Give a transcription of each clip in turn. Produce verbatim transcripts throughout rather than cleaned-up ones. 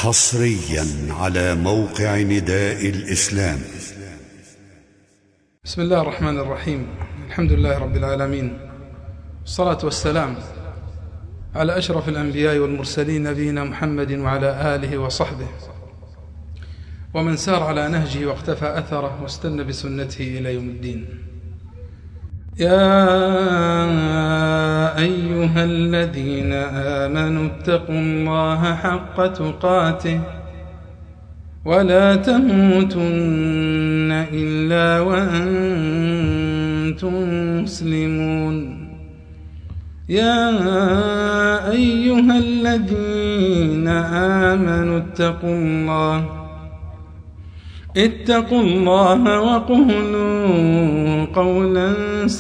حصريا على موقع نداء الإسلام. بسم الله الرحمن الرحيم. الحمد لله رب العالمين، والصلاة والسلام على أشرف الأنبياء والمرسلين نبينا محمد وعلى آله وصحبه ومن سار على نهجه واقتفى أثره واستنى بسنته إلى يوم الدين. يا أيها الذين آمنوا اتقوا الله حق تقاته ولا تموتن إلا وأنتم مسلمون. يا أيها الذين آمنوا اتقوا الله اتقوا الله وقولوا قولا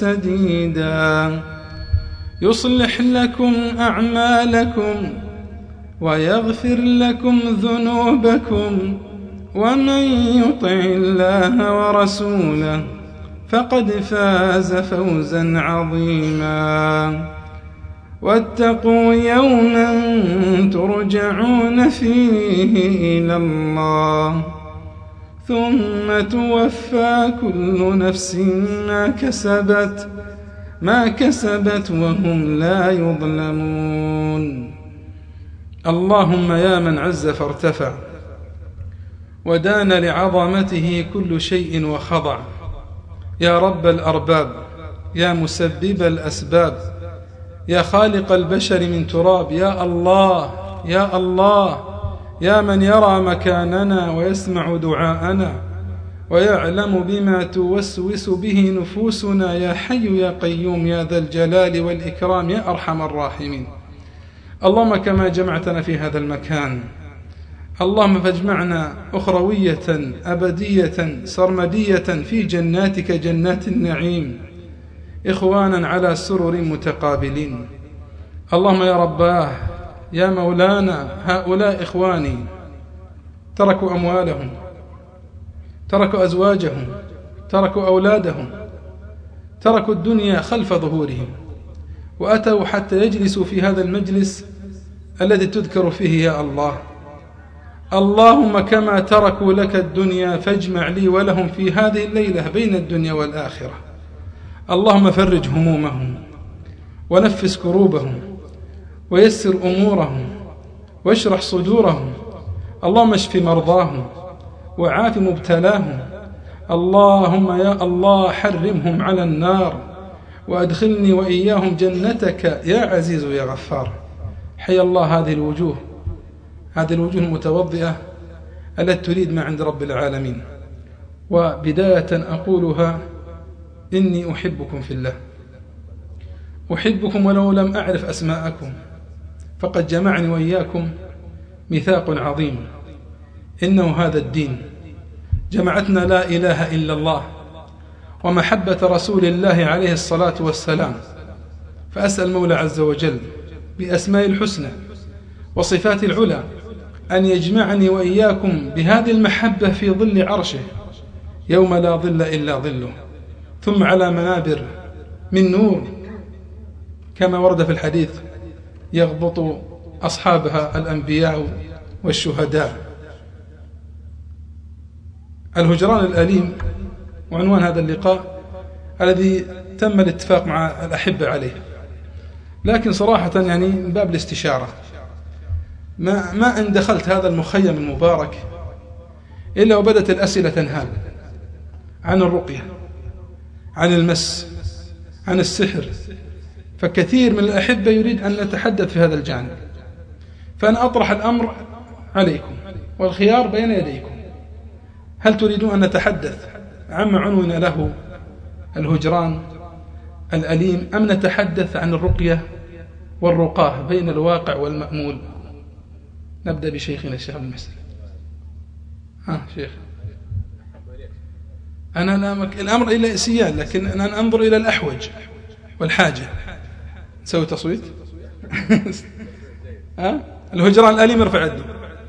سديدا يصلح لكم أعمالكم ويغفر لكم ذنوبكم، ومن يطع الله ورسوله فقد فاز فوزا عظيما. واتقوا يوما ترجعون فيه إلى الله ثم توفى كل نفس ما كسبت ما كسبت وهم لا يظلمون. اللهم يا من عز فارتفع ودان لعظمته كل شيء وخضع، يا رب الأرباب، يا مسبب الأسباب، يا خالق البشر من تراب، يا الله يا الله، يا من يرى مكاننا ويسمع دعاءنا ويعلم بما توسوس به نفوسنا، يا حي يا قيوم يا ذا الجلال والإكرام يا أرحم الراحمين. اللهم كما جمعتنا في هذا المكان، اللهم فاجمعنا أخروية أبدية سرمدية في جناتك جنات النعيم، إخوانا على سرر متقابلين. اللهم يا رباه يا مولانا، هؤلاء إخواني تركوا أموالهم، تركوا أزواجهم، تركوا أولادهم، تركوا الدنيا خلف ظهورهم وأتوا حتى يجلسوا في هذا المجلس الذي تذكر فيه يا الله. اللهم كما تركوا لك الدنيا فاجمع لي ولهم في هذه الليلة بين الدنيا والآخرة. اللهم فرج همومهم ونفس كروبهم ويسر أمورهم واشرح صدورهم. اللهم اشف مرضاهم وعاف مبتلاهم. اللهم يا الله حرمهم على النار وأدخلني وإياهم جنتك يا عزيز يا غفار. حي الله هذه الوجوه، هذه الوجوه المتوضئة التي تريد ما عند رب العالمين. وبداية أقولها إني أحبكم في الله، أحبكم ولو لم أعرف أسماءكم، فقد جمعني وإياكم ميثاق عظيم. إنه هذا الدين جمعتنا لا إله إلا الله ومحبة رسول الله عليه الصلاة والسلام. فأسأل المولى عز وجل بأسماء الحسنى وصفات العلى أن يجمعني وإياكم بهذه المحبة في ظل عرشه يوم لا ظل إلا ظله، ثم على منابر من نور كما ورد في الحديث يغبط أصحابها الأنبياء والشهداء. الهجران الأليم وعنوان هذا اللقاء الذي تم الاتفاق مع الأحبة عليه، لكن صراحة يعني من باب الاستشارة ما, ما أن دخلت هذا المخيم المبارك إلا وبدت الأسئلة تنهال عن الرقية، عن المس، عن السحر. فكثير من الأحبة يريد أن نتحدث في هذا الجانب، فأنا أطرح الأمر عليكم والخيار بين يديكم. هل تريدون أن نتحدث عما عنون له الهجران الأليم، أم نتحدث عن الرقية والرقاه بين الواقع والمأمول؟ نبدأ بشيخنا الشيخ عبد المحسن. ها شيخ، أنا لا مك... الأمر إلى سيان، لكن أنا أنظر إلى الأحوج والحاجة. نسوي تصويت. ها الهجران الأليم ارفع يده.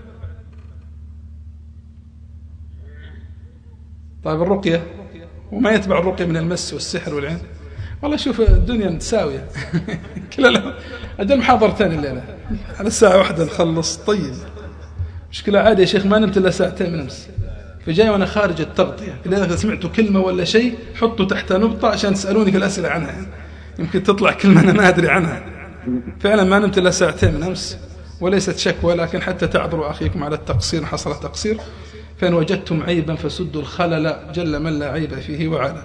طيب الرقية وما يتبع الرقية من المس والسحر والعين. والله شوف الدنيا متساوية. كلا أجل محاضرتين الليلة على الساعة واحدة نخلص. طيب مشكلة عادي يا شيخ، ما نمت إلا ساعتين من أمس، فجاي وأنا خارج التغطية، إذا سمعتوا كلمة ولا شيء حطوا تحتها نقطة عشان تسألوني في الأسئلة عنها، يعني يمكن تطلع كلمة أنا ما أدري عنها. فعلا ما نمت إلا ساعتين من أمس، وليست شكوى، لكن حتى تعذروا أخيكم على التقصير، حصل تقصير، فإن وجدتم عيبا فسدوا الخلل جل من لا عيب فيه وعلا.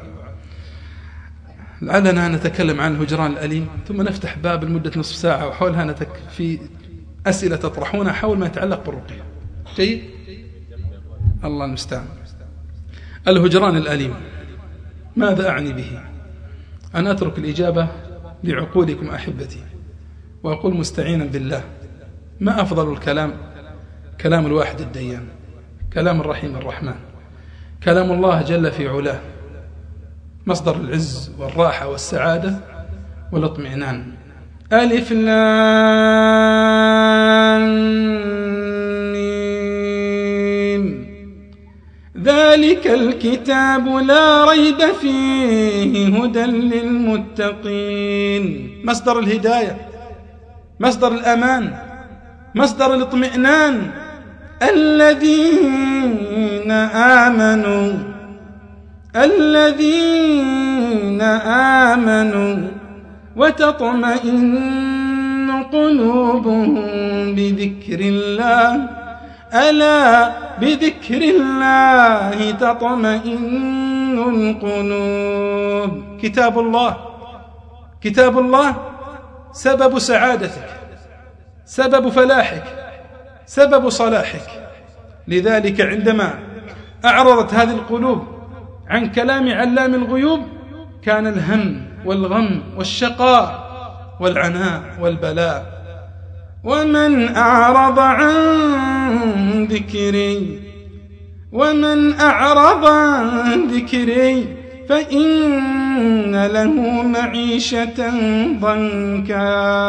لعلنا نتكلم عن الهجران الأليم، ثم نفتح باب لمدة نصف ساعة وحولها نتك في أسئلة تطرحونها حول ما يتعلق بالرقية. جيد؟ الله المستعان. الهجران الأليم ماذا أعني به؟ أنا أترك الإجابة لعقولكم أحبتي، وأقول مستعينا بالله: ما أفضل الكلام؟ كلام الواحد الديان، كلام الرحيم الرحمن، كلام الله جل في علاه، مصدر العز والراحة والسعادة والاطمئنان. ألف لام ميم، ذلك الكتاب لا ريب فيه هدى للمتقين. مصدر الهداية، مصدر الأمان، مصدر الاطمئنان. الذين آمنوا الذين آمنوا وتطمئن قلوبهم بذكر الله، ألا بذكر الله تطمئن القلوب. كتاب الله، كتاب الله سبب سعادتك، سبب فلاحك، سبب صلاحك. لذلك عندما أعرضت هذه القلوب عن كلام علام الغيوب كان الهم والغم والشقاء والعناء والبلاء. ومن أعرض عن ذكري ومن أعرض عن ذكري فإن له معيشة ضنكا.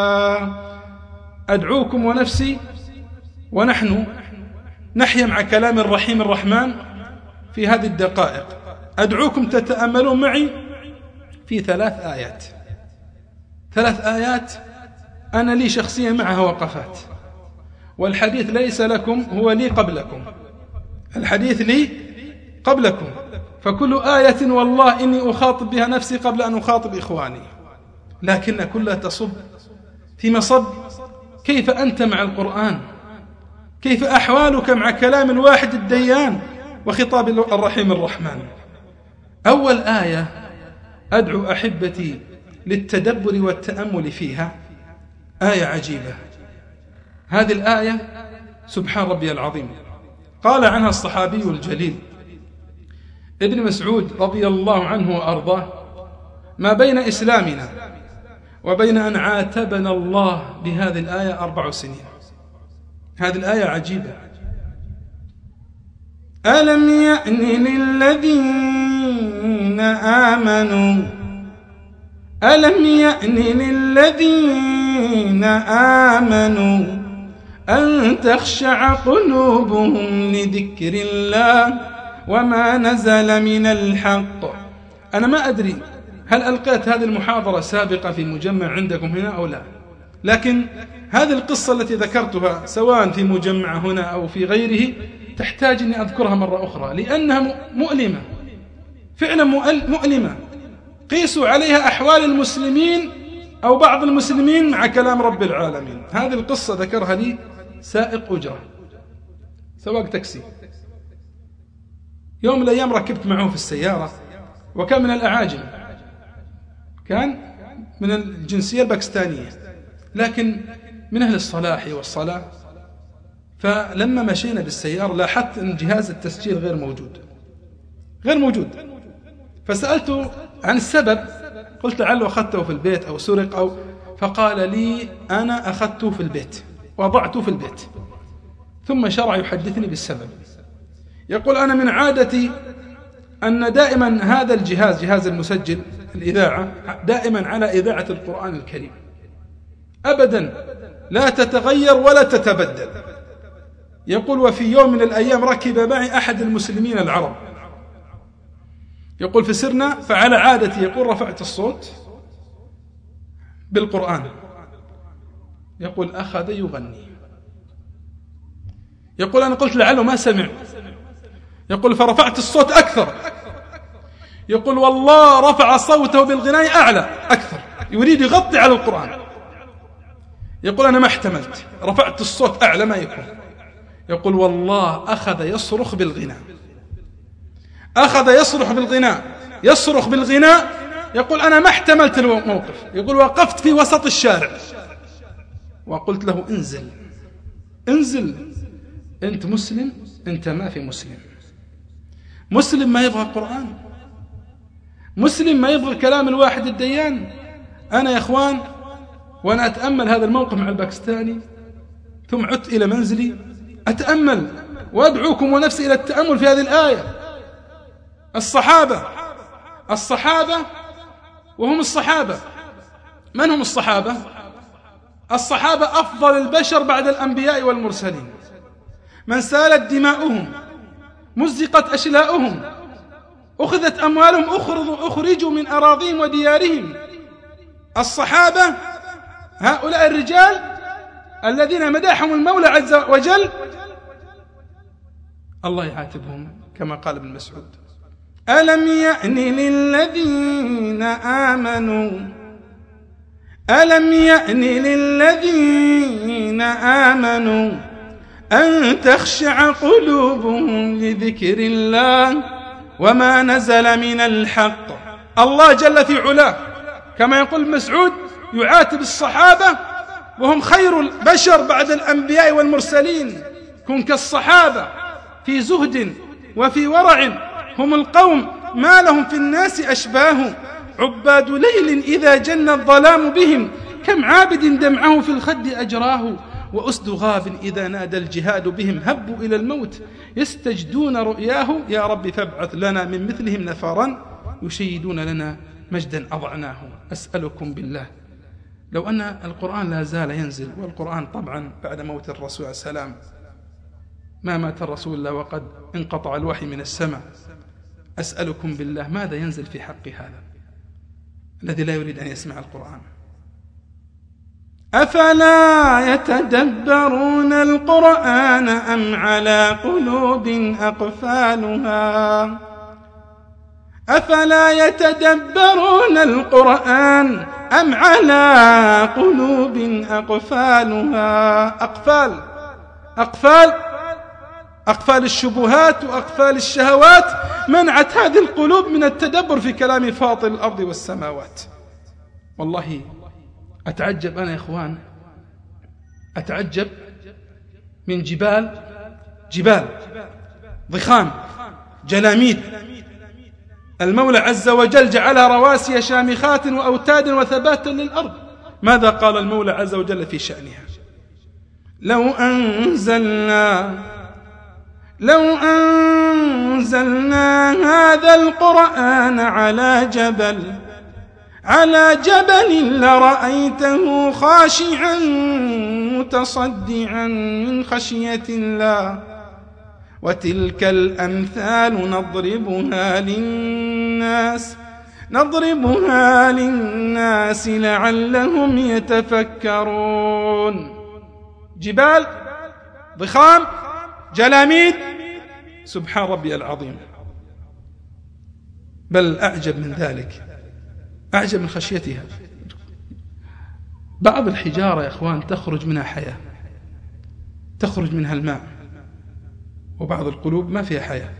أدعوكم ونفسي ونحن نحيا مع كلام الرحيم الرحمن في هذه الدقائق، أدعوكم تتأملون معي في ثلاث آيات، ثلاث آيات أنا لي شخصيا معها وقفات، والحديث ليس لكم، هو لي قبلكم، الحديث لي قبلكم، فكل آية والله إني أخاطب بها نفسي قبل أن أخاطب إخواني، لكن كلها تصب في مصب كيف أنت مع القرآن، كيف أحوالك مع كلام الواحد الديان وخطاب الرحيم الرحمن. أول آية أدعو أحبتي للتدبر والتأمل فيها، آية عجيبة. هذه الآية سبحان ربي العظيم، قال عنها الصحابي الجليل ابن مسعود رضي الله عنه وأرضاه: ما بين إسلامنا وبين أن عاتبنا الله بهذه الآية أربع سنين. هذه الآية عجيبة. ألم يأن للذين آمنوا ألم يأن للذين آمنوا أن تخشع قلوبهم لذكر الله وما نزل من الحق. أنا ما أدري هل ألقيت هذه المحاضرة سابقة في مجمع عندكم هنا أو لا، لكن هذه القصة التي ذكرتها سواء في مجمع هنا أو في غيره تحتاج أني أذكرها مرة أخرى، لأنها مؤلمة، فعلا مؤلمة. قيسوا عليها أحوال المسلمين أو بعض المسلمين مع كلام رب العالمين. هذه القصة ذكرها لي سائق أجرة، سواق تاكسي. يوم من الأيام ركبت معه في السيارة، وكان من الأعاجم، كان من الجنسية الباكستانية، لكن من أهل الصلاح والصلاة. فلما مشينا بالسيارة لاحظت أن جهاز التسجيل غير موجود غير موجود فسألته عن السبب، قلت لعله أخذته في البيت أو سرق أو، فقال لي أنا أخذته في البيت وضعته في البيت. ثم شرع يحدثني بالسبب، يقول: أنا من عادتي أن دائما هذا الجهاز، جهاز المسجل الإذاعة، دائما على إذاعة القرآن الكريم أبدا لا تتغير ولا تتبدل. يقول: وفي يوم من الأيام ركب معي أحد المسلمين العرب، يقول: فسرنا، فعلى عادتي يقول رفعت الصوت بالقرآن، يقول أخذ يغني. يقول أنا قلت لعله ما سمع. يقول فرفعت الصوت أكثر. يقول والله رفع صوته بالغناء أعلى أكثر، يريد يغطي على القرآن. يقول أنا ما احتملت، رفعت الصوت أعلى ما يكون. يقول والله أخذ يصرخ بالغناء، أخذ يصرخ بالغناء يصرخ بالغناء. يقول أنا ما احتملت الموقف. يقول وقفت في وسط الشارع وقلت له انزل انزل، أنت مسلم، أنت ما في مسلم. مسلم ما يبغى القرآن، مسلم ما يبغى كلام الواحد الديان. أنا يا أخوان وأنا أتأمل هذا الموقف مع الباكستاني ثم عدت إلى منزلي أتأمل، وأدعوكم ونفسي إلى التأمل في هذه الآية. الصحابة الصحابة وهم الصحابة. من هم الصحابة؟ الصحابة أفضل البشر بعد الأنبياء والمرسلين، من سالت دماؤهم، مزقت أشلاؤهم، أخذت أموالهم، أخرجوا من أراضيهم وديارهم. الصحابة هؤلاء الرجال الذين مدحهم المولى عز وجل الله يعاتبهم كما قال ابن مسعود: ألم يأن للذين آمنوا ألم يأن للذين آمنوا أن تخشع قلوبهم لذكر الله وما نزل من الحق. الله جل في علاه كما يقول مسعود يعاتب الصحابة وهم خير البشر بعد الأنبياء والمرسلين. كن كالصحابة في زهد وفي ورع، هم القوم ما لهم في الناس أشباه، عباد ليل إذا جن الظلام بهم، كم عابد دمعه في الخد أجراه، وأسد غاب إذا نادى الجهاد بهم، هبوا إلى الموت يستجدون رؤياه، يا رب فابعث لنا من مثلهم نفرا يشيدون لنا مجدا أضعناه. أسألكم بالله لو أن القرآن لا زال ينزل، والقرآن طبعا بعد موت الرسول عليه السلام ما مات الرسول إلا وقد انقطع الوحي من السماء، أسألكم بالله ماذا ينزل في حق هذا الذي لا يريد أن يسمع القرآن؟ أفلا يتدبرون القرآن أم على قلوب أقفالها أفلا يتدبرون القرآن أم على قلوب أقفالها أقفال أقفال أقفال الشبهات وأقفال الشهوات منعت هذه القلوب من التدبر في كلام فاطر الأرض والسماوات. والله أتعجب أنا يا إخوان، أتعجب من جبال جبال ضخام جلاميد المولى عز وجل جعلها رواسي شامخات وأوتادا وثباتا للأرض. ماذا قال المولى عز وجل في شأنها؟ لو أنزلنا لو أنزلنا هذا القرآن على جبل على جبل لرأيته خاشعا متصدعا من خشية الله وتلك الأمثال نضربها للناس نضربها للناس لعلهم يتفكرون. جبال ضخام جلاميد، سبحان ربي العظيم. بل أعجب من ذلك، أعجب من خشيتها. بعض الحجارة يا إخوان تخرج منها حياة، تخرج منها الماء، وبعض القلوب ما فيها حياة.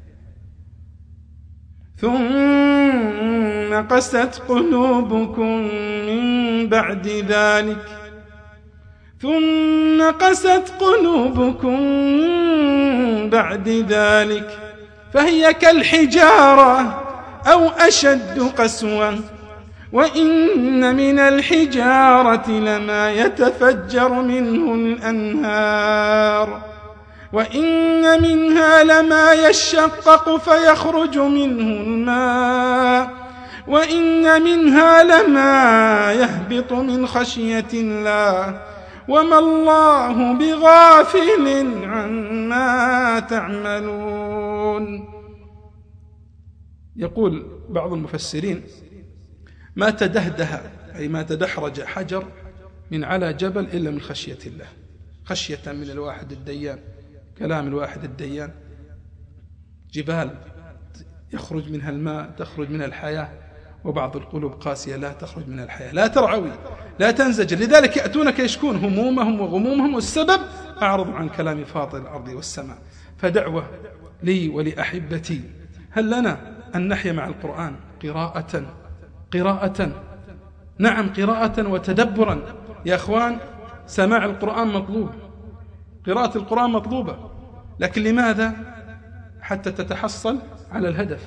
ثم قست قلوبكم من بعد ذلك ثم قست قلوبكم من بعد ذلك فهي كالحجارة أو أشد قسوة وإن من الحجارة لما يتفجر منه الأنهار وإن منها لما يشقق فيخرج منه الماء وإن منها لما يهبط من خشية الله وما الله بغافل عما تعملون. يقول بعض المفسرين: ما تدهده أي ما تدحرج حجر من على جبل إلا من خشية الله، خشية من الواحد الديان كلام الواحد الديان، جبال يخرج منها الماء، تخرج منها الحياة، وبعض القلوب قاسية لا تخرج منها الحياة، لا ترعوي، لا تنزجر، لذلك يأتونك يشكون همومهم وغمومهم، والسبب أعرض عن كلام فاطر الأرض والسماء. فدعوة لي ولأحبتي، هل لنا أن نحيا مع القرآن قراءة قراءة نعم قراءة وتدبرا. يا أخوان، سماع القرآن مطلوب، قراءة القرآن مطلوبة، لكن لماذا؟ حتى تتحصل على الهدف.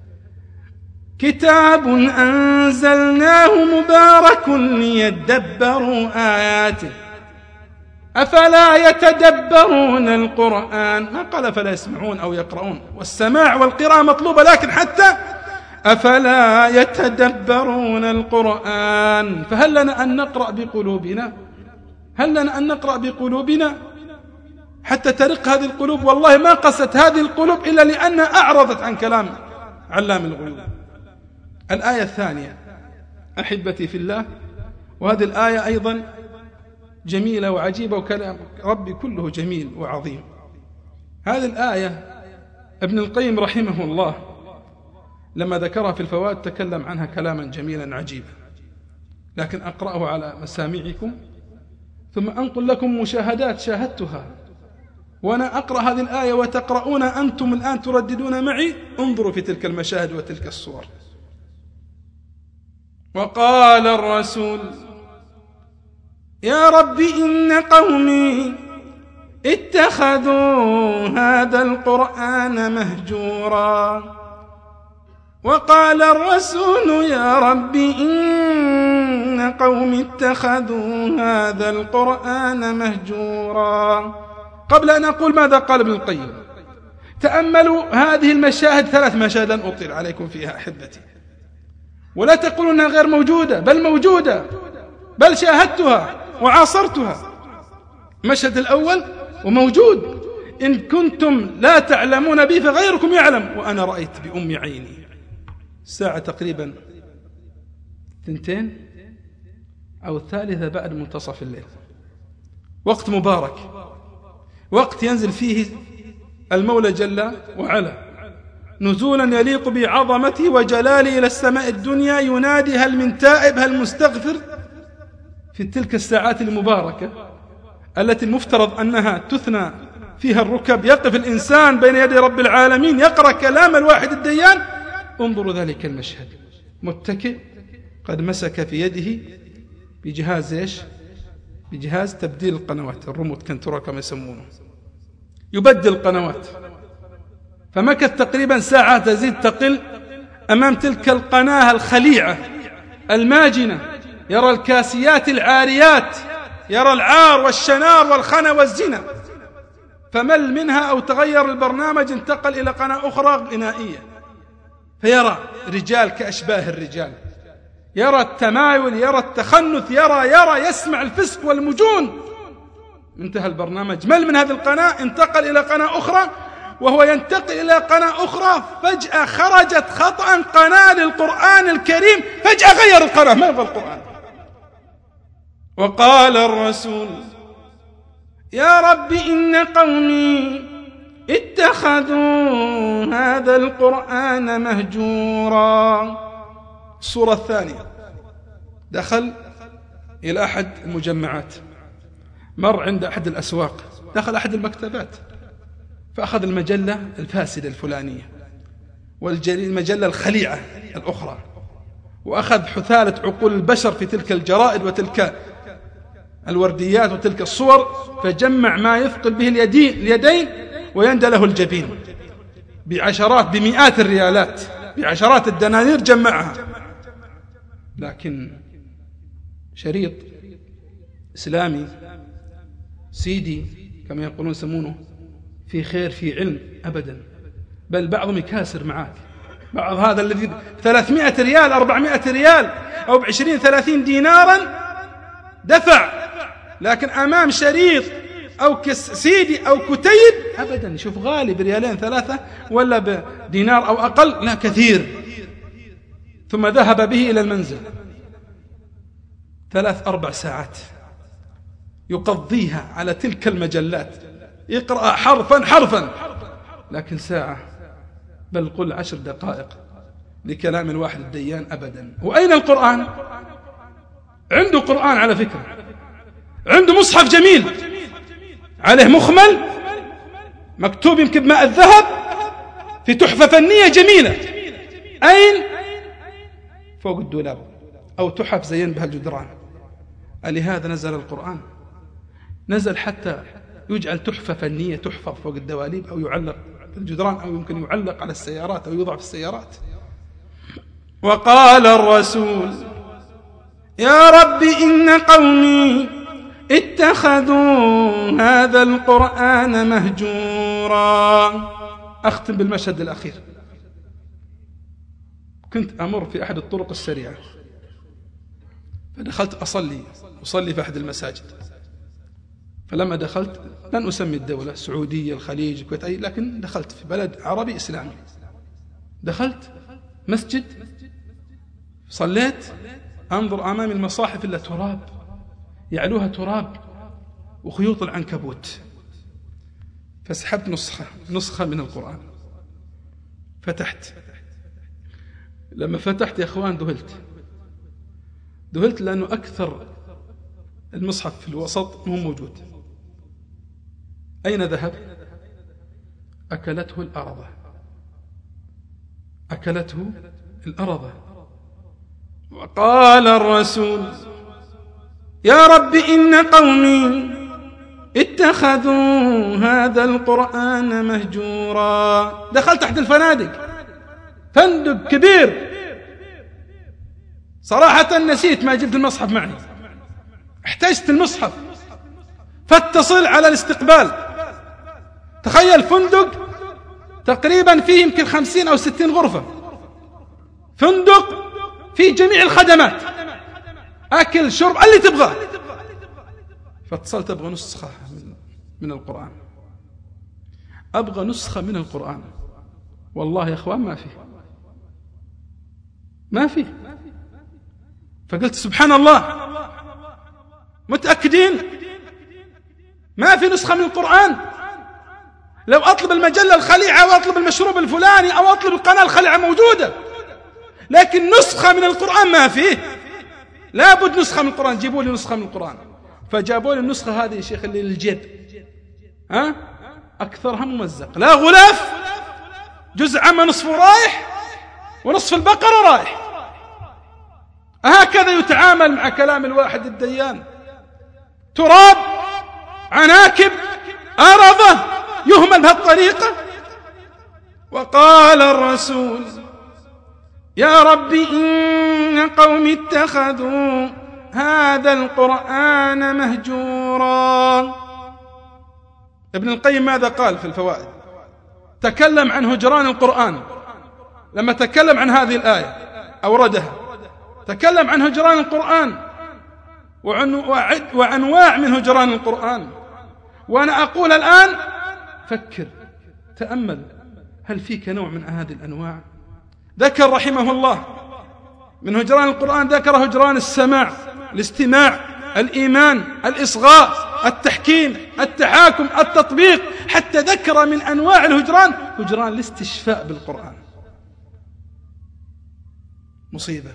كتاب أنزلناه مبارك ليدبروا آياته أفلا يتدبرون القرآن، ما قال فلا يسمعون أو يقرؤون، والسماع والقراءة مطلوبة، لكن حتى أفلا يتدبرون القرآن. فهل لنا أن نقرأ بقلوبنا؟ هل لنا أن نقرأ بقلوبنا حتى ترق هذه القلوب؟ والله ما قست هذه القلوب إلا لأنها أعرضت عن كلام علام الغيوب. الآية الثانية أحبتي في الله، وهذه الآية أيضا جميلة وعجيبة، وكلام ربي كله جميل وعظيم. هذه الآية ابن القيم رحمه الله لما ذكرها في الفوائد تكلم عنها كلاما جميلا عجيبا، لكن أقرأه على مسامعكم ثم أنقل لكم مشاهدات شاهدتها وأنا أقرأ هذه الآية وتقرؤون أنتم الآن ترددون معي. انظروا في تلك المشاهد وتلك الصور. وقال الرسول يا رب إن قومي اتخذوا هذا القرآن مهجورا. وقال الرسول يا رب إن قومي اتخذوا هذا القرآن مهجورا. قبل أن أقول ماذا قال ابن القيم، تأملوا هذه المشاهد، ثلاث مشاهد لن أطيل عليكم فيها أحبتي، ولا تقولوا أنها غير موجودة، بل موجودة، بل شاهدتها وعاصرتها. المشهد الأول وموجود، إن كنتم لا تعلمون به فغيركم يعلم، وأنا رأيت بأم عيني. الساعة تقريبا ثنتين أو الثالثة بعد منتصف الليل، وقت مبارك، وقت ينزل فيه المولى جل وعلا نزولا يليق بعظمته وجلاله إلى السماء الدنيا، ينادي هل من تائب هل مستغفر. في تلك الساعات المباركة التي المفترض أنها تثنى فيها الركب، يقف الإنسان بين يدي رب العالمين يقرأ كلام الواحد الديان. انظروا ذلك المشهد، متكئ قد مسك في يده بجهاز إيش؟ بجهاز تبديل القنوات، الريموت كنترول كما يسمونه، يبدل القنوات. فمكث تقريبا ساعة تزيد تقل أمام تلك القناة الخليعة الماجنة، يرى الكاسيات العاريات، يرى العار والشنار والخنا والزنا، فمل منها أو تغير البرنامج انتقل إلى قناة أخرى غنائية، فيرى رجال كأشباه الرجال، يرى التمايل، يرى التخنث، يرى يرى يسمع الفسق والمجون. انتهى البرنامج، مل من هذه القناة، انتقل إلى قناة أخرى، وهو ينتقل إلى قناة أخرى فجأة خرجت خطأ قناة للقرآن الكريم، فجأة غير القناة، ما يبغى القرآن. وقال الرسول يا رب إن قومي اتخذوا هذا القرآن مهجورا. الصورة الثانية، دخل إلى أحد المجمعات، مر عند أحد الأسواق، دخل أحد المكتبات فأخذ المجلة الفاسدة الفلانية والمجلة الخليعة الأخرى، وأخذ حثالة عقول البشر في تلك الجرائد وتلك الورديات وتلك الصور، فجمع ما يثقل به اليدين, اليدين ويندى له الجبين بعشرات بمئات الريالات، بعشرات الدنانير جمعها. لكن شريط إسلامي سيدي كما يقولون يسمونه في خير في علم أبدا، بل بعضهم يكاسر معك، بعض هذا الذي ثلاثمائة ريال أربعمائة ريال أو بعشرين ثلاثين دينارا دفع، لكن أمام شريط أو سيدي أو كتيب أبدا شوف غالي بريالين ثلاثة ولا بدينار أو أقل، لا كثير. ثم ذهب به إلى المنزل ثلاث أربع ساعات يقضيها على تلك المجلات يقرأ حرفا حرفا، لكن ساعة بل قل عشر دقائق لكلام الواحد الديان أبدا. وأين القرآن؟ عنده قرآن على فكرة، عنده مصحف جميل عليه مخمل مكتوب يمكن بماء الذهب في تحفة فنية جميلة. أين؟ فوق الدولاب، أو تحف زين بها الجدران. لهذا نزل القرآن، نزل حتى يجعل تحفة فنية تحفظ فوق الدواليب، أو يعلق في الجدران، أو يمكن يعلق على السيارات، أو يوضع في السيارات. وقال الرسول يا رب إن قومي اتخذوا هذا القرآن مهجورا. أختم بالمشهد الأخير. كنت أمر في أحد الطرق السريعة، فدخلت أصلي أصلي في أحد المساجد. فلما دخلت، لن أسمي الدولة، السعودية، الخليج، الكويت، أي، لكن دخلت في بلد عربي إسلامي. دخلت مسجد، صليت، أنظر أمامي المصاحف إلا تراب، يعلوها تراب وخيوط العنكبوت. فسحبت نسخة نسخة من القرآن، فتحت. لما فتحت يا أخوان ذهلت ذهلت لأنه أكثر المصحف في الوسط مو موجود. أين ذهب؟ أكلته الأرض، أكلته الأرض. وقال الرسول يا رب إن قومي اتخذوا هذا القرآن مهجورا. دخلت تحت الفنادق، فندق كبير، صراحة نسيت ما جبت المصحف معي، احتجت المصحف، فاتصل على الاستقبال. تخيل فندق تقريبا فيه يمكن خمسين أو ستين غرفة، فندق فيه جميع الخدمات، أكل شرب اللي تبغاه. فاتصلت أبغى نسخة من القرآن، أبغى نسخة من القرآن. والله يا أخوان ما فيه ما فيه فقلت سبحان الله، متأكدين ما في نسخة من القرآن؟ لو أطلب المجلة الخليعة أو أطلب المشروب الفلاني أو أطلب القناة الخليعة موجودة، لكن نسخة من القرآن ما فيه. لابد نسخة من القرآن، جيبوا لي نسخة من القرآن. فجابوا لي النسخة هذه يا شيخ اللي للجيب، ها أكثرها ممزق، لا غلاف، جزء عما نصفه رايح ونصف البقرة رايح. هكذا يتعامل مع كلام الواحد الديان، تراب، عناكب، أرضة، يهمل بهالطريقة. وقال الرسول يا رب إن قوم اتخذوا هذا القرآن مهجورا. ابن القيم ماذا قال في الفوائد؟ تكلم عن هجران القرآن لما تكلم عن هذه الآية أوردها، تكلم عن هجران القرآن وأنواع من هجران القرآن. وأنا أقول الآن فكر، تأمل، هل فيك نوع من هذه الأنواع؟ ذكر رحمه الله من هجران القرآن، ذكر هجران السماع، الاستماع، الإيمان، الإصغاء، التحكيم، التحاكم، التطبيق، حتى ذكر من أنواع الهجران هجران الاستشفاء بالقرآن. مصيبة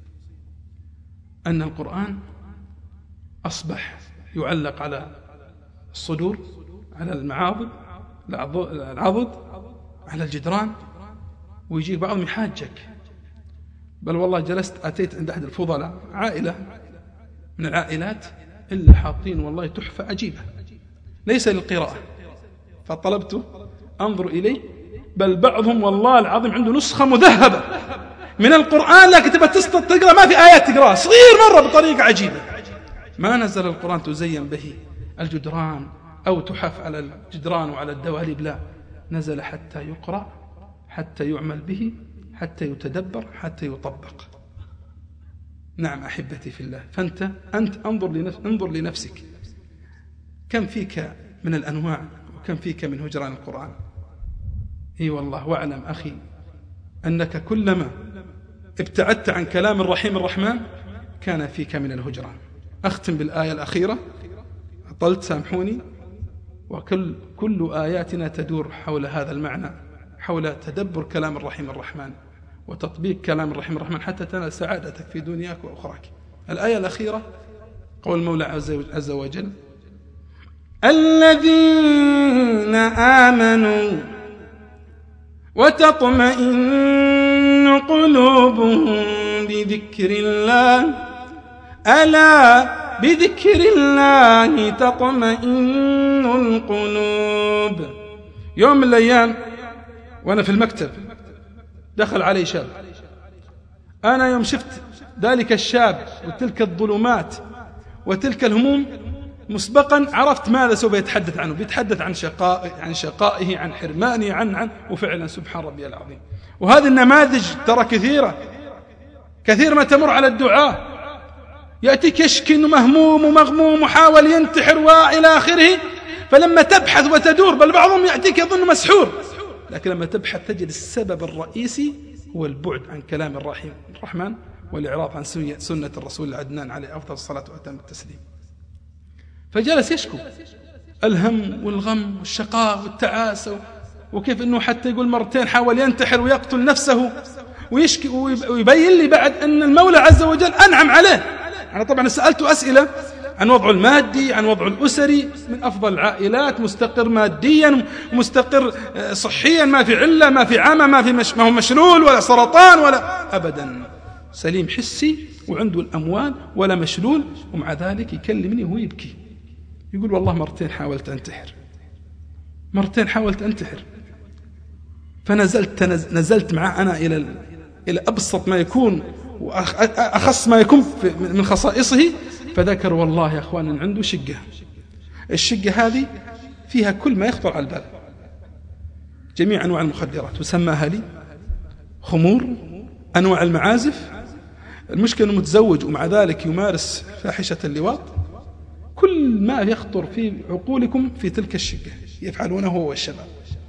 أن القرآن أصبح يعلق على الصدور، على المعاضد، العضد، على الجدران، ويجي بعضهم يحاجك. بل والله جلست أتيت عند أحد الفضلاء، عائلة من العائلات إلا حاطين والله تحفة عجيبة ليس للقراءة، فطلبته أنظر إليه، بل بعضهم والله العظيم عنده نسخة مذهبة من القرآن، لكن تبى تستطيع تقرأ ما في آيات تقرأ، صغير مرة بطريقة عجيبة. ما نزل القرآن تزين به الجدران أو تحف على الجدران وعلى الدواليب، لا، نزل حتى يقرأ، حتى يعمل به، حتى يتدبر، حتى يطبق. نعم أحبتي في الله، فأنت أنت انظر لنفس انظر لنفسك، كم فيك من الأنواع وكم فيك من هجران القرآن. اي والله. واعلم أخي أنك كلما ابتعدت عن كلام الرحيم الرحمن كان فيك من الهجران. أختم بالآية الأخيرة، أطلت سامحوني. وكل كل آياتنا تدور حول هذا المعنى، حول تدبر كلام الرحيم الرحمن وتطبيق كلام الرحيم الرحمن حتى تنال سعادتك في دنياك وأخراك. الآية الأخيرة قول المولى عز وجل: الذين آمنوا وتطمئن قلوبهم بذكر الله ألا بذكر الله تطمئن القلوب. يوم من الأيام وأنا في المكتب دخل علي شاب. أنا يوم شفت ذلك الشاب وتلك الظلمات وتلك الهموم مسبقا عرفت ماذا سوف يتحدث عنه. بيتحدث عن شقاء عن شقائه، عن حرمانه، عن عن وفعلا سبحان ربي العظيم. وهذه النماذج ترى كثيرة كثير ما تمر على الدعاء، يأتيك يشكي إنه مهموم ومغموم وحاول ينتحر وإلى آخره، فلما تبحث وتدور بل بعضهم يأتيك يظن مسحور، لكن لما تبحث تجد السبب الرئيسي هو البعد عن كلام الرحيم الرحمن والإعراض عن سنة الرسول العدنان عليه أفضل الصلاة وأتم التسليم. فجلس يشكو الهم والغم والشقاء والتعاسة، وكيف أنه حتى يقول مرتين حاول ينتحر ويقتل نفسه، ويشكي ويبين لي بعد أن المولى عز وجل أنعم عليه. أنا طبعا سألته أسئلة عن وضعه المادي، عن وضعه الأسري، من أفضل العائلات، مستقر ماديا، مستقر صحيا، ما في علة، ما في عامة، ما في مش ما هو مشلول ولا سرطان ولا أبدا، سليم حسي وعنده الأموال ولا مشلول، ومع ذلك يكلمني وهو يبكي يقول والله مرتين حاولت أنتحر مرتين حاولت أنتحر فنزلت نزلت معه أنا إلى إلى أبسط ما يكون وأخص ما يكون من خصائصه، فذكر والله يا أخوان أن عنده شقة. الشقة هذه فيها كل ما يخطر على البال، جميع أنواع المخدرات، وسماها لي خمور، أنواع المعازف. المشكلة أنه متزوج ومع ذلك يمارس فاحشة اللواط. كل ما يخطر في عقولكم في تلك الشقة يفعلونه هو والشباب.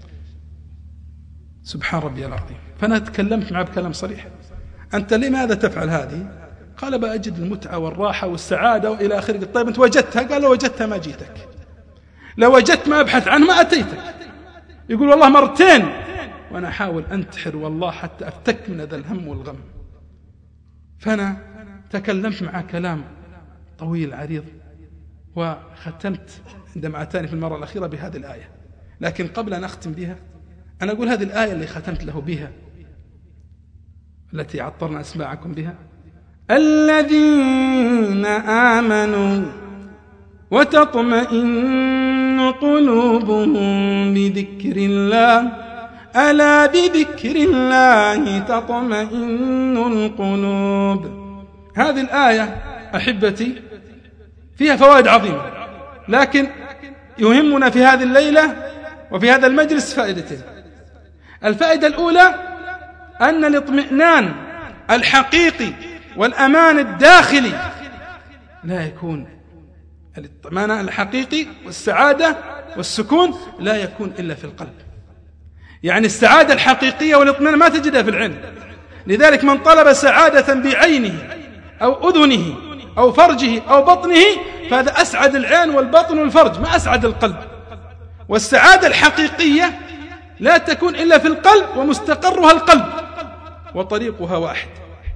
سبحان ربي العظيم. فأنا تكلمت معه بكلام صريح: أنت لماذا تفعل هذه؟ قال بأجد المتعة والراحة والسعادة وإلى آخره. قلت طيب أنت وجدتها؟ قال لو وجدتها ما جيتك، لو وجدت ما أبحث عنه ما أتيتك. يقول والله مرتين وأنا أحاول أنتحر والله حتى أفتك من هذا الهم والغم. فأنا تكلمت معه كلام طويل عريض، وختمت عندما أتاني في المرة الأخيرة بهذه الآية. لكن قبل أن أختم بها أنا أقول هذه الآية اللي ختمت له بها التي عطرنا أسماعكم بها: الذين آمنوا وتطمئن قلوبهم بذكر الله ألا بذكر الله تطمئن القلوب. هذه الآية أحبتي فيها فوائد عظيمة، لكن يهمنا في هذه الليلة وفي هذا المجلس فائدتين. الفائدة الأولى أن الاطمئنان الحقيقي والأمان الداخلي لا يكون، الاطمئنان الحقيقي والسعادة والسكون لا يكون إلا في القلب. يعني السعادة الحقيقية والاطمئنان ما تجدها في العين. لذلك من طلب سعادة بعينه أو أذنه أو فرجه أو بطنه فهذا أسعد العين والبطن والفرج، ما أسعد القلب. والسعادة الحقيقية لا تكون إلا في القلب، ومستقرها القلب، وطريقها واحد،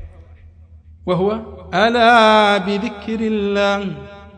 وهو ألا بذكر الله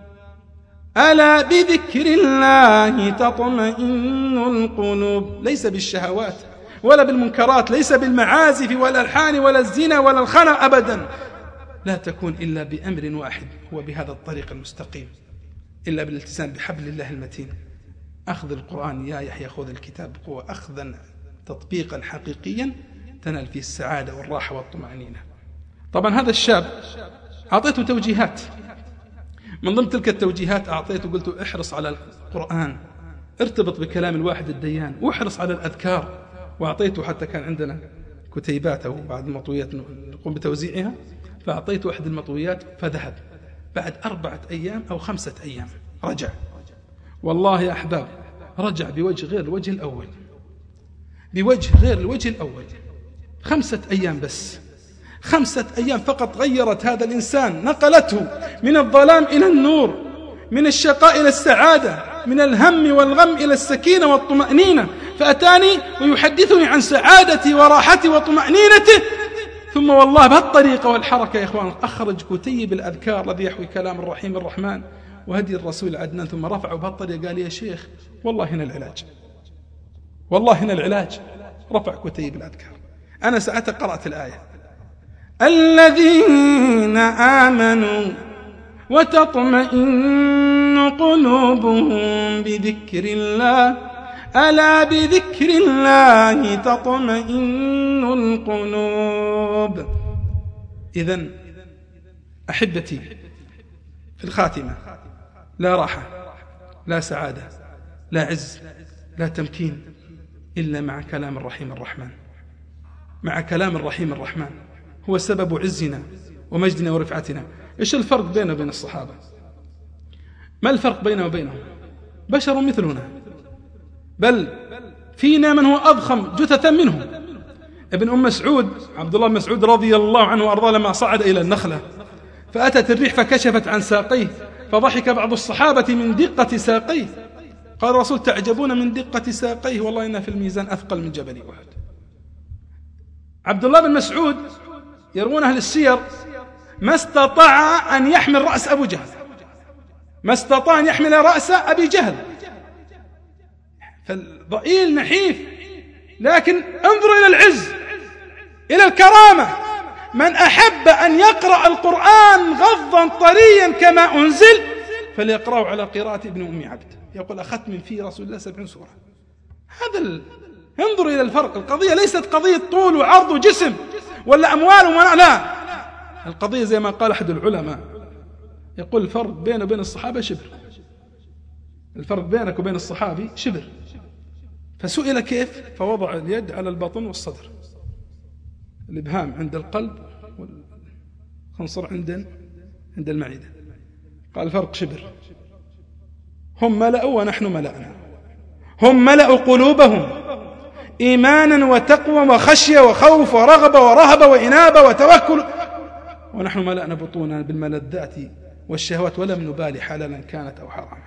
ألا بذكر الله تطمئن القلوب. ليس بالشهوات ولا بالمنكرات، ليس بالمعازف ولا الحان ولا الزنا ولا الخنا أبدا، لا تكون إلا بأمر واحد، هو بهذا الطريق المستقيم، إلا بالالتزام بحبل الله المتين. أخذ القرآن يا يحيى خذ الكتاب بقوة، أخذا تطبيقا حقيقيا تنال فيه السعادة والراحة والطمأنينة. طبعا هذا الشاب أعطيته توجيهات، من ضمن تلك التوجيهات أعطيته قلت احرص على القرآن، ارتبط بكلام الواحد الديان، واحرص على الأذكار. وأعطيته حتى كان عندنا كتيبات أو بعض المطويات نقوم بتوزيعها، فأعطيته أحد المطويات فذهب. بعد أربعة أيام أو خمسة أيام رجع، والله يا أحباب رجع بوجه غير الوجه الأول، بوجه غير الوجه الأول. خمسة أيام بس، خمسة أيام فقط غيرت هذا الإنسان، نقلته من الظلام إلى النور، من الشقاء إلى السعادة، من الهم والغم إلى السكينة والطمأنينة، فأتاني ويحدثني عن سعادتي وراحتي وطمأنينته. ثم والله بهالطريقة والحركة يا إخوان أخرج كتيب الأذكار الذي يحوي كلام الرحيم الرحمن وهدي الرسول عدنان، ثم رفعه بهالطريقة قال يا شيخ والله هنا العلاج، والله هنا العلاج. رفع كتيب الأذكار. أنا ساعتها قرأت الآية الذين آمنوا وتطمئن قلوبهم بذكر الله ألا بذكر الله تطمئن القلوب. إذن أحبتي في الخاتمة لا راحة لا سعادة لا عز لا تمكين إلا مع كلام الرحيم الرحمن، مع كلام الرحيم الرحمن هو سبب عزنا ومجدنا ورفعتنا. إيش الفرق بيننا وبين الصحابة؟ ما الفرق بيننا وبينهم؟ بشر مثلنا، بل فينا من هو أضخم جثثا منهم. ابن أم مسعود عبد الله بن مسعود رضي الله عنه وأرضاه لما صعد إلى النخلة فأتت الريح فكشفت عن ساقيه فضحك بعض الصحابة من دقة ساقيه، قال الرسول تعجبون من دقة ساقيه والله إنها في الميزان أثقل من جبل أحد. عبد الله بن مسعود يروون أهل السير ما استطاع أن يحمل رأس أبو جهل، ما استطاع أن يحمل رأس أبي جهل، فالضئيل نحيف. لكن انظر إلى العز إلى الكرامة، من أحب أن يقرأ القرآن غضا طريا كما أنزل فليقرأه على قراءة ابن أم عبد، يقول أخذت من في رسول الله سبعين سورة. هذا ال... انظر إلى الفرق. القضية ليست قضية طول وعرض وجسم ولا أموال ومنع، لا، القضية زي ما قال أحد العلماء يقول الفرق بينه وبين الصحابة شبر، الفرق بينك وبين الصحابي شبر. فسئل كيف، فوضع اليد على البطن والصدر، الإبهام عند القلب والخنصر عند عند المعدة، قال الفرق شبر. هم ملأوا ونحن ملأنا، هم ملأوا قلوبهم إيمانا وتقوى وخشية وخوف ورغبة ورهبة وإنابة وتوكل، ونحن ملأنا بطوننا بالملذات والشهوات ولم نبالي حلالا كانت أو حراما.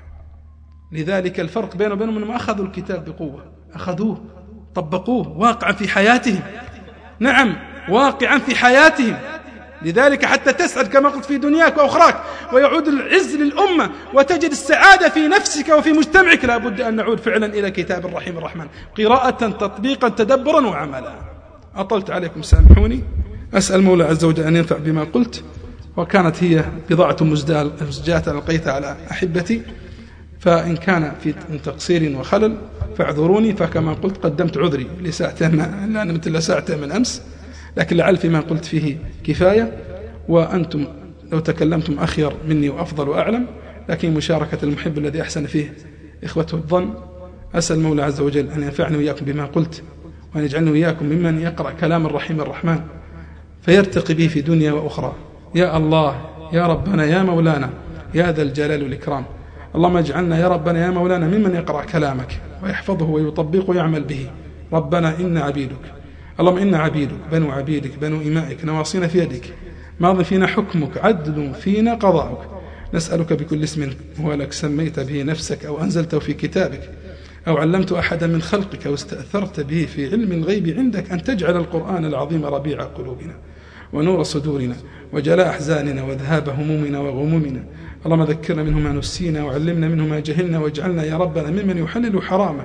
لذلك الفرق بينه وبينهم أنهم أخذوا الكتاب بقوة، أخذوه طبقوه واقعا في حياتهم، نعم واقعا في حياتهم. لذلك حتى تسعد كما قلت في دنياك وأخراك ويعود العز للأمة وتجد السعادة في نفسك وفي مجتمعك، لا بد أن نعود فعلا إلى كتاب الرحيم الرحمن قراءة تطبيقا تدبرا وعملا. أطلت عليكم سامحوني، أسأل مولى عز وجل أن ينفع بما قلت، وكانت هي بضاعة مزجاة ألقيتها على أحبتي، فإن كان في تقصير وخلل فاعذروني، فكما قلت قدمت عذري لساعتين لا نمت إلا ساعتين من أمس، لكن لعل فيما قلت فيه كفاية، وأنتم لو تكلمتم أخير مني وأفضل وأعلم، لكن مشاركة المحب الذي أحسن فيه إخوته الظن. أسأل المولى عز وجل أن ينفعني وإياكم بما قلت، وأن يجعلني وإياكم ممن يقرأ كلام الرحيم الرحمن فيرتقي به في دنيا وأخرى. يا الله يا ربنا يا مولانا يا ذا الجلال والإكرام، اللهم اجعلنا يا ربنا يا مولانا ممن يقرأ كلامك ويحفظه ويطبقه ويعمل به. ربنا إن عبيدك، اللهم إن عبيدك بنو عبيدك بنو إمائك نواصينا في يدك، ماض فينا حكمك عدل فينا قضاؤك، نسألك بكل اسم هو لك سميت به نفسك أو أنزلته في كتابك أو علمت أحدا من خلقك أو استأثرت به في علم الغيب عندك أن تجعل القرآن العظيم ربيع قلوبنا ونور صدورنا وجلاء أحزاننا وذهاب همومنا وغمومنا. اللهم ذكرنا منه ما نسينا وعلمنا منه ما جهلنا، واجعلنا يا ربنا ممن يحلل حرامه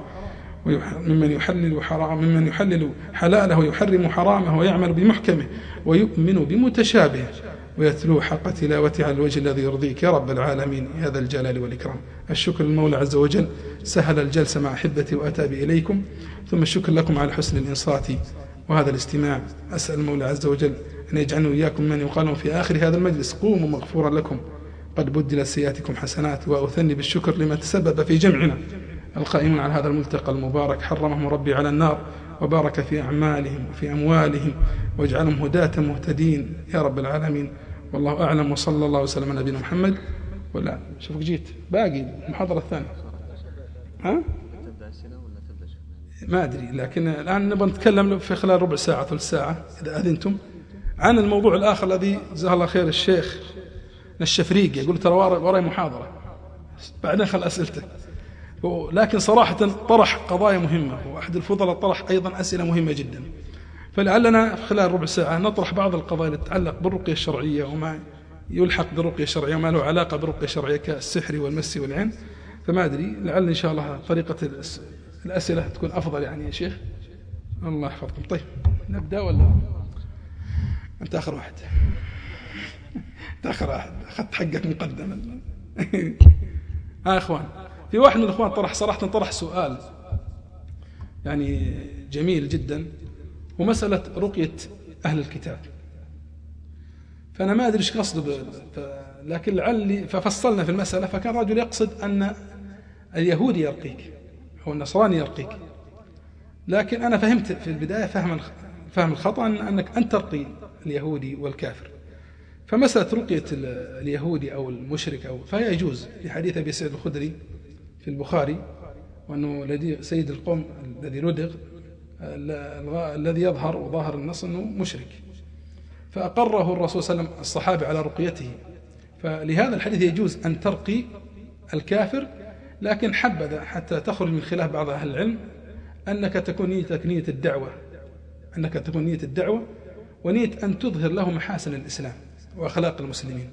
ممن يحلل حرام ممن يحلل حلاله ويحرم حرامه ويعمل بمحكمه ويؤمن بمتشابهه ويتلو حق تلاوته على الوجه الذي يرضيك يا رب العالمين يا ذا الجلال والإكرام. الشكر للمولى عز وجل سهل الجلسة مع أحبتي وأتى بإليكم، ثم الشكر لكم على حسن الإنصات وهذا الاستماع. أسأل المولى عز وجل أن يجعلنا وإياكم من يقال في آخر هذا المجلس قوموا مغفورا لكم قد بدل سيئاتكم حسنات، وأثني بالشكر لما تسبب في جمعنا القائمون على هذا الملتقى المبارك، حرمهم ربي على النار وبارك في أعمالهم وفي أموالهم واجعلهم هداة مهتدين يا رب العالمين. والله أعلم، وصلى الله وسلم على نبينا محمد. ولا شوفك جيت باقي المحاضرة الثانية، ها؟ ما أدري، لكن الآن نبغى نتكلم في خلال ربع ساعة ثلث ساعة إذا أذنتم عن الموضوع الآخر الذي جزاه الله خير الشيخ الشفريق يقول ترى وراي محاضرة بعدين خل أسئلتك. لكن صراحة طرح قضايا مهمة، وأحد الفضلاء طرح أيضا أسئلة مهمة جدا، فلعلنا في خلال ربع ساعة نطرح بعض القضايا التي تتعلق بالرقية الشرعية وما يلحق بالرقية الشرعية وما له علاقة بالرقية الشرعية كالسحر والمس والعين. فما أدري، لعل إن شاء الله طريقة الأسئلة تكون أفضل يعني يا شيخ. الله يحفظكم. طيب نبدأ ولا أنت آخر واحد؟ أنت آخر واحد أخذت حقك مقدما. ها إخوان، في واحد من الإخوان طرح صراحة طرح سؤال يعني جميل جدا، ومسألة رقية أهل الكتاب. فأنا ما أدري إيش قصده، لكن لعلي ففصلنا في المسألة، فكان رجل يقصد أن اليهودي يرقيك أو النصراني يرقيك، لكن أنا فهمت في البداية فهم فهم الخطأ أنك أنت ترقي اليهودي والكافر. فمسألة رقية اليهودي أو المشرك أو فهي يجوز، في حديث أبي سعيد الخدري في البخاري، وأنه الذي سيد القوم الذي لدغ الذي يظهر وظاهر النص أنه مشرك، فأقره الرسول صلى الله عليه وسلم الصحابة على رقيته. فلهذا الحديث يجوز أن ترقي الكافر، لكن حبذا حتى تخرج من خلاف بعض أهل العلم أنك تكون نيتك نية الدعوة، أنك تكون نية الدعوة ونية أن تظهر له محاسن الإسلام وأخلاق المسلمين،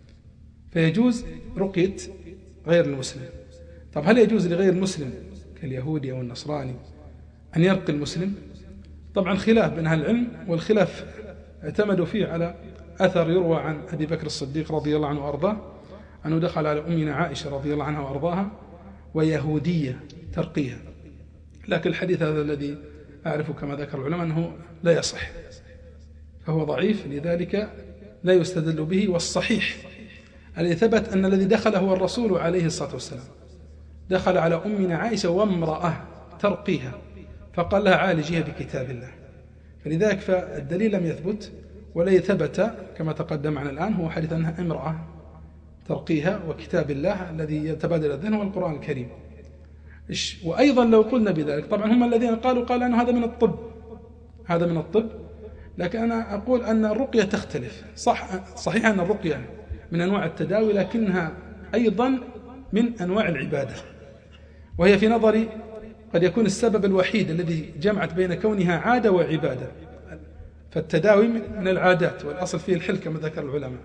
فيجوز رقية غير المسلم. طب هل يجوز لغير المسلم كاليهودي أو النصراني أن يرقي المسلم؟ طبعا خلاف بين أهل العلم، والخلاف اعتمدوا فيه على أثر يروى عن أبي بكر الصديق رضي الله عنه وأرضاه أنه دخل على أمنا عائشة رضي الله عنها وأرضاها ويهودية ترقيها، لكن الحديث هذا الذي أعرفه كما ذكر العلماء أنه لا يصح، فهو ضعيف، لذلك لا يستدل به. والصحيح الذي ثبت أن الذي دخل هو الرسول عليه الصلاة والسلام، دخل على أمنا عائشة وامرأة ترقيها فقال لها عالجيها بكتاب الله، فلذلك فالدليل لم يثبت. والذي ثبت كما تقدم معنا الآن هو حديث أنها امرأة ترقيها، وكتاب الله الذي يتبادل الذهن هو القرآن الكريم. وأيضا لو قلنا بذلك، طبعا هم الذين قالوا قال أنه هذا من الطب، هذا من الطب، لكن أنا أقول أن الرقية تختلف. صح صحيح أن الرقية من أنواع التداوي، لكنها أيضا من أنواع العبادة، وهي في نظري قد يكون السبب الوحيد الذي جمعت بين كونها عادة وعبادة. فالتداوي من العادات والأصل فيه الحل كما ذكر العلماء،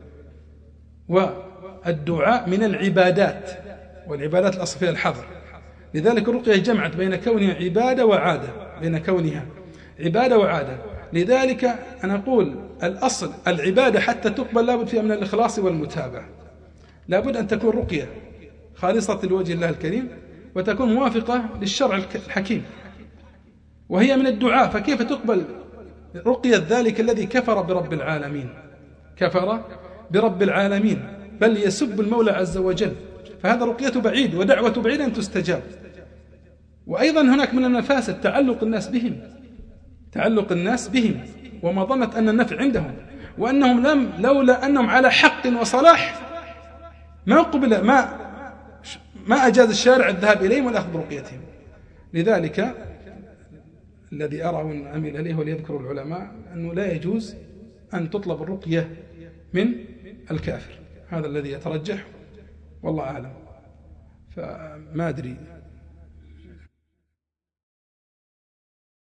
والدعاء من العبادات، والعبادات الأصل فيها الحظر. لذلك الرقية جمعت بين كونها عبادة وعادة، بين كونها عبادة وعادة. لذلك أنا أقول الأصل العبادة حتى تقبل لابد فيها من الإخلاص والمتابعة، لابد أن تكون رقية خالصة لوجه الله الكريم، وتكون موافقة للشرع الحكيم، وهي من الدعاء. فكيف تقبل رقية ذلك الذي كفر برب العالمين، كفر برب العالمين بل يسب المولى عز وجل، فهذا رقيته بعيد ودعوة بعيد أن تستجاب. وأيضا هناك من المفاسد تعلق الناس بهم، تعلق الناس بهم ومظنة أن النفع عندهم، وأنهم لم لولا أنهم على حق وصلاح ما قبل ما ما أجاز الشارع الذهاب إليهم والأخذ برقيتهم. لذلك الذي أرى وأن أميل إليه وليذكر العلماء أنه لا يجوز أن تطلب الرقية من الكافر، هذا الذي يترجح والله أعلم. فما أدري